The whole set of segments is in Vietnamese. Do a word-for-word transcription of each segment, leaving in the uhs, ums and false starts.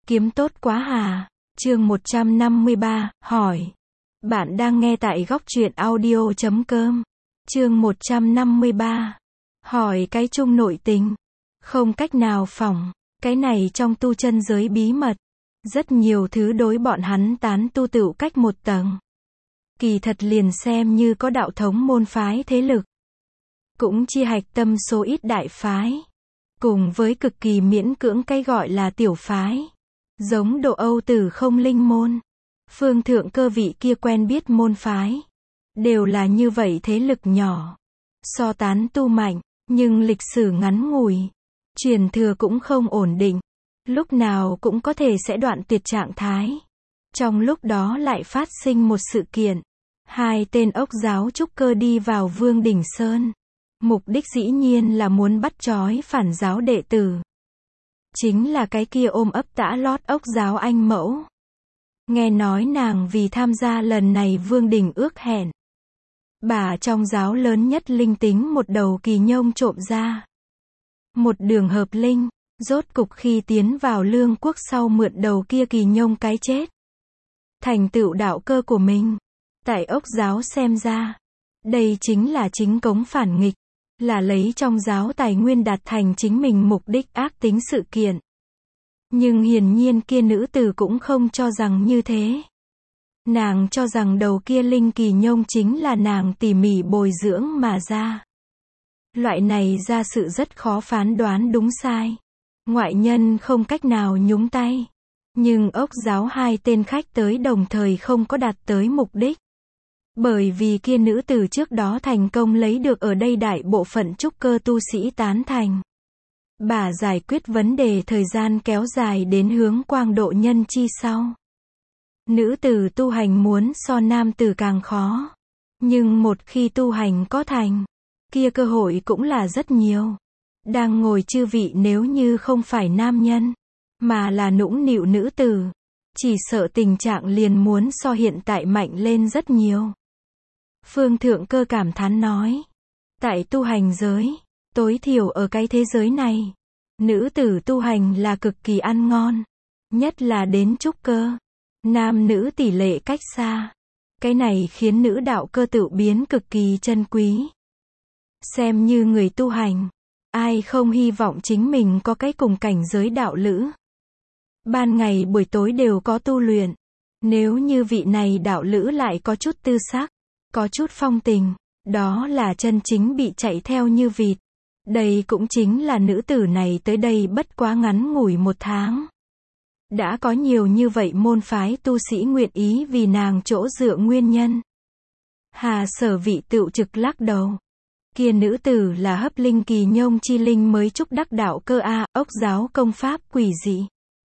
Kiếm tốt quá hà. Chương một trăm năm mươi ba, hỏi. Bạn đang nghe tại góc truyện audio chấm com. Chương một trăm năm mươi ba. Hỏi cái chung nội tình. Không cách nào phỏng. Cái này trong tu chân giới bí mật. Rất nhiều thứ đối bọn hắn tán tu tựu cách một tầng. Kỳ thật liền xem như có đạo thống môn phái thế lực. Cũng chia hạch tâm số ít đại phái. Cùng với cực kỳ miễn cưỡng cái gọi là tiểu phái. Giống Độ Âu Tử Không Linh môn. Phương Thượng Cơ vị kia quen biết môn phái. Đều là như vậy thế lực nhỏ. So tán tu mạnh, nhưng lịch sử ngắn ngủi. Truyền thừa cũng không ổn định. Lúc nào cũng có thể sẽ đoạn tuyệt trạng thái. Trong lúc đó lại phát sinh một sự kiện. Hai tên ốc giáo trúc cơ đi vào Vương Đỉnh Sơn. Mục đích dĩ nhiên là muốn bắt trói phản giáo đệ tử. Chính là cái kia ôm ấp tã lót ốc giáo anh mẫu. Nghe nói nàng vì tham gia lần này Vương Đỉnh ước hẹn. Bà trong giáo lớn nhất linh tính một đầu kỳ nhông trộm ra. Một đường hợp linh, rốt cục khi tiến vào lương quốc sau mượn đầu kia kỳ nhông cái chết. Thành tựu đạo cơ của mình. Tại ốc giáo xem ra. Đây chính là chính cống phản nghịch. Là lấy trong giáo tài nguyên đạt thành chính mình mục đích ác tính sự kiện. Nhưng hiển nhiên kia nữ tử cũng không cho rằng như thế. Nàng cho rằng đầu kia linh kỳ nhông chính là nàng tỉ mỉ bồi dưỡng mà ra. Loại này ra sự rất khó phán đoán đúng sai. Ngoại nhân không cách nào nhúng tay. Nhưng ốc giáo hai tên khách tới đồng thời không có đạt tới mục đích. Bởi vì kia nữ tử trước đó thành công lấy được ở đây đại bộ phận trúc cơ tu sĩ tán thành. Bà giải quyết vấn đề thời gian kéo dài đến hướng quang độ nhân chi sau. Nữ tử tu hành muốn so nam tử càng khó. Nhưng một khi tu hành có thành, kia cơ hội cũng là rất nhiều. Đang ngồi chư vị nếu như không phải nam nhân, mà là nũng nịu nữ tử, chỉ sợ tình trạng liền muốn so hiện tại mạnh lên rất nhiều. Phương Thượng Cơ cảm thán nói. Tại tu hành giới, tối thiểu ở cái thế giới này, nữ tử tu hành là cực kỳ ăn ngon. Nhất là đến trúc cơ. Nam nữ tỷ lệ cách xa. Cái này khiến nữ đạo cơ tự biến cực kỳ chân quý. Xem như người tu hành, ai không hy vọng chính mình có cái cùng cảnh giới đạo lữ. Ban ngày buổi tối đều có tu luyện. Nếu như vị này đạo lữ lại có chút tư sắc, có chút phong tình, đó là chân chính bị chạy theo như vịt. Đây cũng chính là nữ tử này tới đây bất quá ngắn ngủi một tháng. Đã có nhiều như vậy môn phái tu sĩ nguyện ý vì nàng chỗ dựa nguyên nhân. Hà Sở Vị tựu trực lắc đầu. Kia nữ tử là hấp linh kỳ nhông chi linh mới trúc đắc đạo cơ a, ốc giáo công pháp quỷ dị.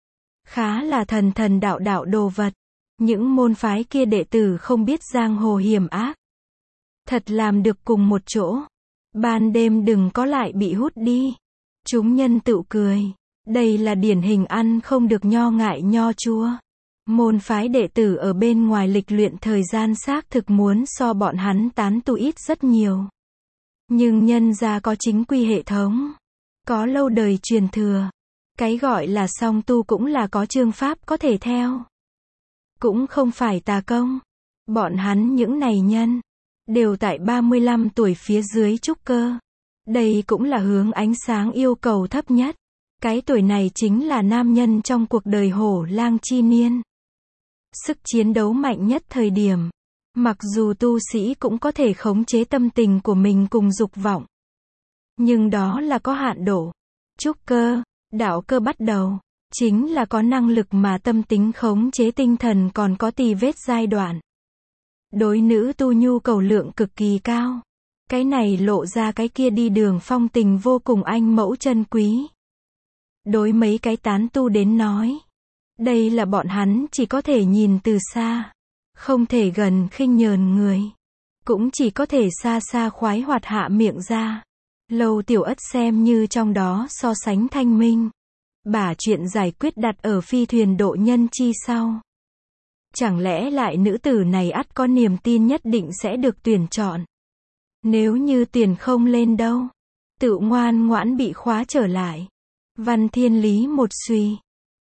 Khá là thần thần đạo đạo đồ vật. Những môn phái kia đệ tử không biết giang hồ hiểm ác. Thật làm được cùng một chỗ. Ban đêm đừng có lại bị hút đi. Chúng nhân tự cười. Đây là điển hình ăn không được nho ngại nho chua. Môn phái đệ tử ở bên ngoài lịch luyện thời gian xác thực muốn so bọn hắn tán tu ít rất nhiều. Nhưng nhân ra có chính quy hệ thống. Có lâu đời truyền thừa. Cái gọi là song tu cũng là có chương pháp có thể theo. Cũng không phải tà công. Bọn hắn những này nhân. Đều tại ba mươi lăm tuổi phía dưới trúc cơ. Đây cũng là hướng ánh sáng yêu cầu thấp nhất. Cái tuổi này chính là nam nhân trong cuộc đời hổ lang chi niên. Sức chiến đấu mạnh nhất thời điểm. Mặc dù tu sĩ cũng có thể khống chế tâm tình của mình cùng dục vọng. Nhưng đó là có hạn độ. Trúc cơ, đạo cơ bắt đầu. Chính là có năng lực mà tâm tính khống chế tinh thần còn có tì vết giai đoạn. Đối nữ tu nhu cầu lượng cực kỳ cao. Cái này lộ ra cái kia đi đường phong tình vô cùng anh mẫu chân quý. Đối mấy cái tán tu đến nói. Đây là bọn hắn chỉ có thể nhìn từ xa. Không thể gần khinh nhờn người. Cũng chỉ có thể xa xa khoái hoạt hạ miệng ra. Lâu Tiểu Ất xem như trong đó so sánh thanh minh. Bà chuyện giải quyết đặt ở phi thuyền độ nhân chi sau. Chẳng lẽ lại nữ tử này ắt có niềm tin nhất định sẽ được tuyển chọn. Nếu như tuyển không lên đâu. Tự ngoan ngoãn bị khóa trở lại. Văn Thiên Lý một suy.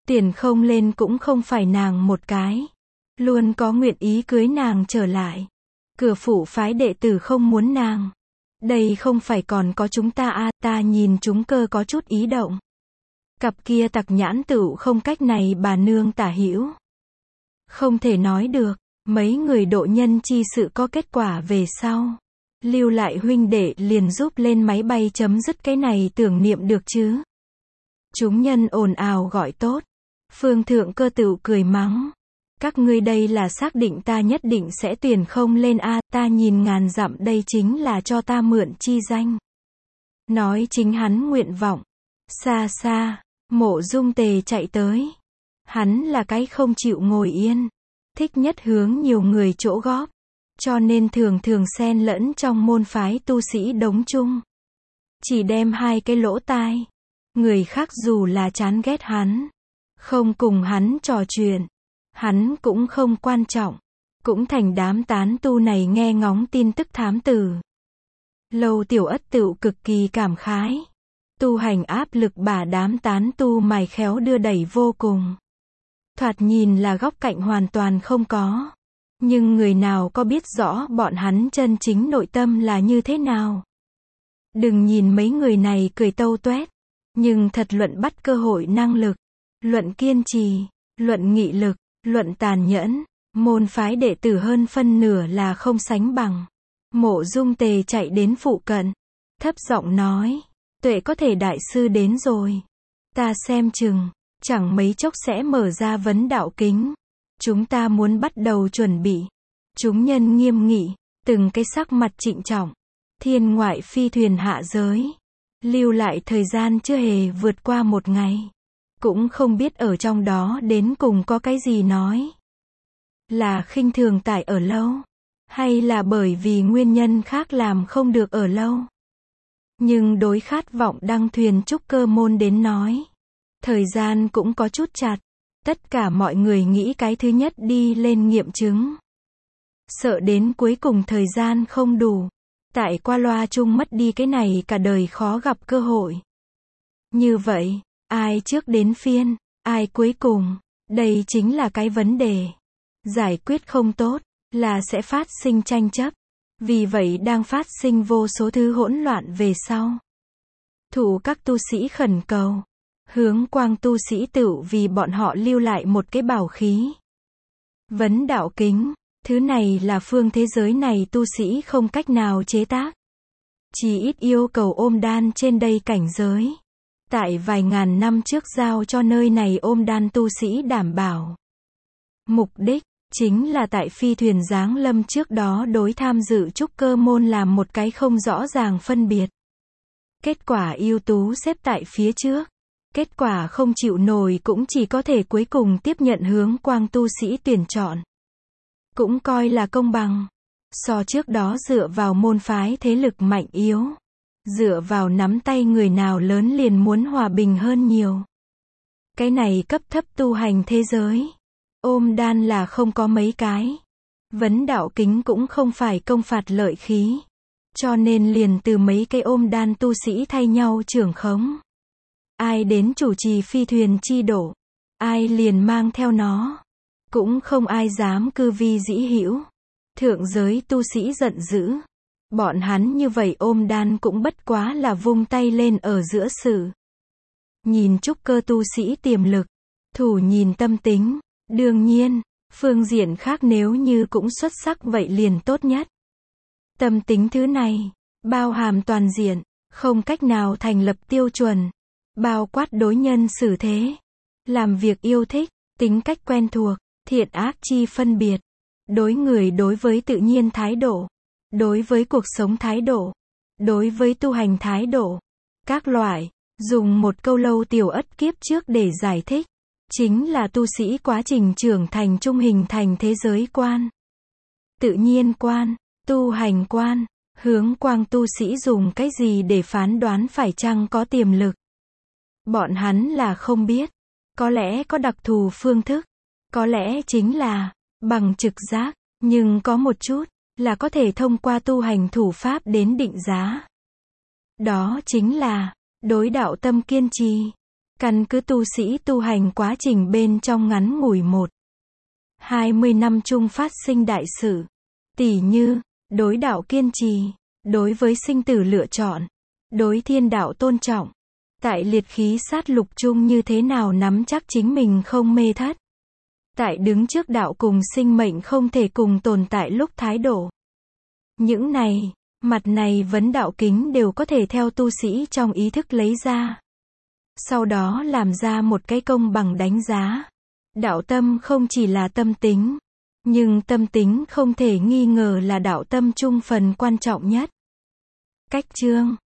Tiền không lên cũng không phải nàng một cái. Luôn có nguyện ý cưới nàng trở lại. Cửa phủ phái đệ tử không muốn nàng. Đây không phải còn có chúng ta à, ta nhìn chúng cơ có chút ý động. Cặp kia tặc nhãn tửu không cách này bà nương tả hữu. Không thể nói được, mấy người độ nhân chi sự có kết quả về sau. Lưu lại huynh đệ liền giúp lên máy bay chấm dứt cái này tưởng niệm được chứ. Chúng nhân ồn ào gọi tốt. Phương thượng cơ tửu cười mắng. Các ngươi đây là xác định ta nhất định sẽ tuyển không lên a, ta nhìn ngàn dặm đây chính là cho ta mượn chi danh. Nói chính hắn nguyện vọng. Xa xa, Mộ Dung Tề chạy tới. Hắn là cái không chịu ngồi yên. Thích nhất hướng nhiều người chỗ góp. Cho nên thường thường xen lẫn trong môn phái tu sĩ đống chung. Chỉ đem hai cái lỗ tai. Người khác dù là chán ghét hắn. Không cùng hắn trò chuyện. Hắn cũng không quan trọng. Cũng thành đám tán tu này nghe ngóng tin tức thám tử. Lâu Tiểu Ất tựu cực kỳ cảm khái. Tu hành áp lực bà đám tán tu mài khéo đưa đẩy vô cùng. Thoạt nhìn là góc cạnh hoàn toàn không có. Nhưng người nào có biết rõ bọn hắn chân chính nội tâm là như thế nào. Đừng nhìn mấy người này cười tâu tuét. Nhưng thật luận bắt cơ hội năng lực. Luận kiên trì. Luận nghị lực. Luận tàn nhẫn. Môn phái đệ tử hơn phân nửa là không sánh bằng. Mộ Dung Tề chạy đến phụ cận. Thấp giọng nói. Tuệ có thể đại sư đến rồi. Ta xem chừng. Chẳng mấy chốc sẽ mở ra vấn đạo kính. Chúng ta muốn bắt đầu chuẩn bị. Chúng nhân nghiêm nghị. Từng cái sắc mặt trịnh trọng. Thiên ngoại phi thuyền hạ giới. Lưu lại thời gian chưa hề vượt qua một ngày. Cũng không biết ở trong đó đến cùng có cái gì nói. Là khinh thường tại ở lâu. Hay là bởi vì nguyên nhân khác làm không được ở lâu. Nhưng đối khát vọng đăng thuyền trúc cơ môn đến nói. Thời gian cũng có chút chặt. Tất cả mọi người nghĩ cái thứ nhất đi lên nghiệm chứng. Sợ đến cuối cùng thời gian không đủ. Tại qua loa chung mất đi cái này cả đời khó gặp cơ hội. Như vậy, ai trước đến phiên, ai cuối cùng, đây chính là cái vấn đề. Giải quyết không tốt, là sẽ phát sinh tranh chấp. Vì vậy đang phát sinh vô số thứ hỗn loạn về sau. Thủ các tu sĩ khẩn cầu. Hướng quang tu sĩ tựu vì bọn họ lưu lại một cái bảo khí. Vấn đạo kính, thứ này là phương thế giới này tu sĩ không cách nào chế tác. Chỉ ít yêu cầu ôm đan trên đây cảnh giới. Tại vài ngàn năm trước giao cho nơi này ôm đan tu sĩ đảm bảo. Mục đích, chính là tại phi thuyền giáng lâm trước đó đối tham dự trúc cơ môn làm một cái không rõ ràng phân biệt. Kết quả ưu tú xếp tại phía trước. Kết quả không chịu nổi cũng chỉ có thể cuối cùng tiếp nhận hướng quang tu sĩ tuyển chọn. Cũng coi là công bằng. So trước đó dựa vào môn phái thế lực mạnh yếu. Dựa vào nắm tay người nào lớn liền muốn hòa bình hơn nhiều. Cái này cấp thấp tu hành thế giới. Ôm đan là không có mấy cái. Vấn đạo kính cũng không phải công phạt lợi khí. Cho nên liền từ mấy cái ôm đan tu sĩ thay nhau trưởng khống. Ai đến chủ trì phi thuyền chi đổ. Ai liền mang theo nó. Cũng không ai dám cư vi dĩ hữu. Thượng giới tu sĩ giận dữ. Bọn hắn như vậy ôm đan cũng bất quá là vung tay lên ở giữa sự. Nhìn trúc cơ tu sĩ tiềm lực. Thủ nhìn tâm tính. Đương nhiên, phương diện khác nếu như cũng xuất sắc vậy liền tốt nhất. Tâm tính thứ này, bao hàm toàn diện, không cách nào thành lập tiêu chuẩn. Bao quát đối nhân xử thế. Làm việc yêu thích, tính cách quen thuộc, thiện ác chi phân biệt. Đối người đối với tự nhiên thái độ. Đối với cuộc sống thái độ. Đối với tu hành thái độ. Các loại, dùng một câu Lâu Tiểu Ất kiếp trước để giải thích. Chính là tu sĩ quá trình trưởng thành trung hình thành thế giới quan. Tự nhiên quan, tu hành quan, hướng quang tu sĩ dùng cái gì để phán đoán phải chăng có tiềm lực. Bọn hắn là không biết. Có lẽ có đặc thù phương thức. Có lẽ chính là bằng trực giác. Nhưng có một chút là có thể thông qua tu hành thủ pháp đến định giá. Đó chính là đối đạo tâm kiên trì. Căn cứ tu sĩ tu hành quá trình bên trong ngắn ngủi một hai mươi năm chung phát sinh đại sự. Tỉ như, đối đạo kiên trì, đối với sinh tử lựa chọn, đối thiên đạo tôn trọng. Tại liệt khí sát lục chung như thế nào nắm chắc chính mình không mê thất. Tại đứng trước đạo cùng sinh mệnh không thể cùng tồn tại lúc thái độ. Những này, mặt này vấn đạo kính đều có thể theo tu sĩ trong ý thức lấy ra. Sau đó làm ra một cái công bằng đánh giá. Đạo tâm không chỉ là tâm tính, nhưng tâm tính không thể nghi ngờ là đạo tâm chung phần quan trọng nhất. Cách chương